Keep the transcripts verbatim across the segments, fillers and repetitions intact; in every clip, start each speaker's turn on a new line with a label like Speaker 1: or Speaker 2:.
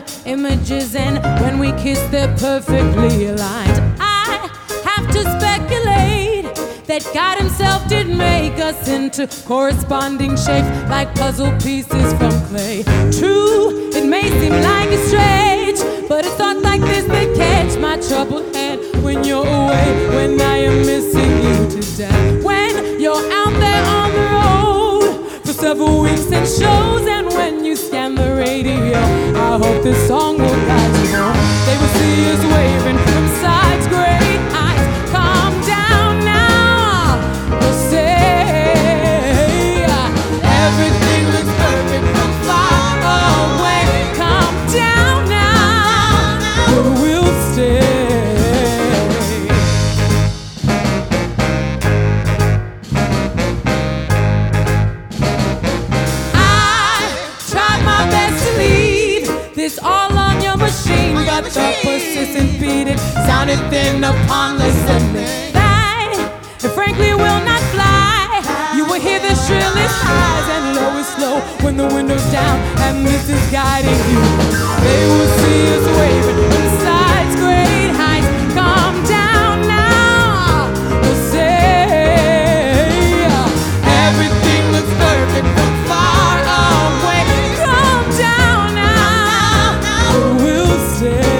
Speaker 1: images, and when we kiss they're perfectly aligned. I have to speculate that God himself did make us into corresponding shapes like puzzle pieces from clay. True, it may seem like it's strange, but it's thoughts like this that catch my troubled head when you're away, when I am missing you to death, when you're out there on the road for several weeks and shows, and when you scan the radio. I hope this song will guide you home. They will see us waving from sides, great heights. Calm down now, we'll say everything looks perfect from far away. Calm down now, but we'll stay. This all on your machine, but the persistent beat, it sounded thin upon listening. That, and frankly will not fly. You will hear the shrillest highs and lowest low when the window's down and this is guiding you. They will see us waving from sides, great heights. Calm down now, we'll say everything looks perfect from far away. Calm down now, we'll stay.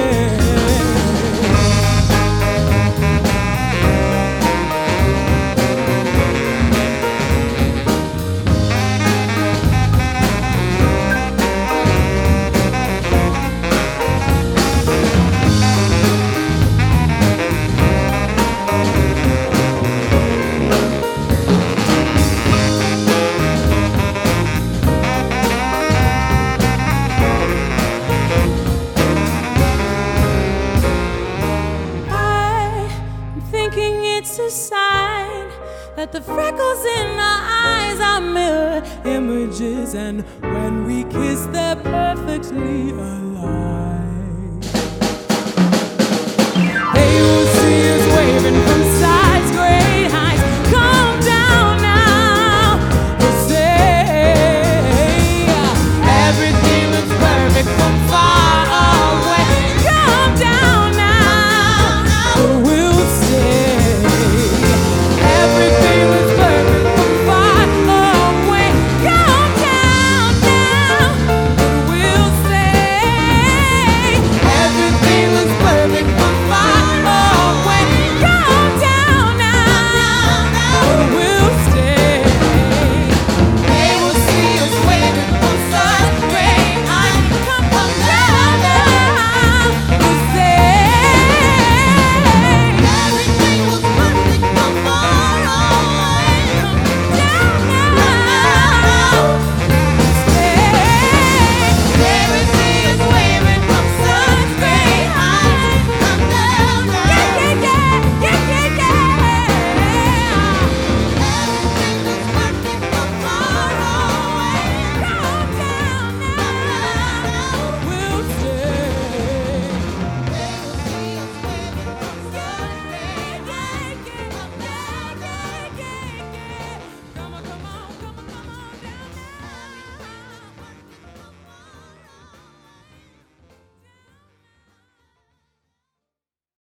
Speaker 1: It's a sign that the freckles in our eyes are mirror images, and when we kiss they're perfectly aligned.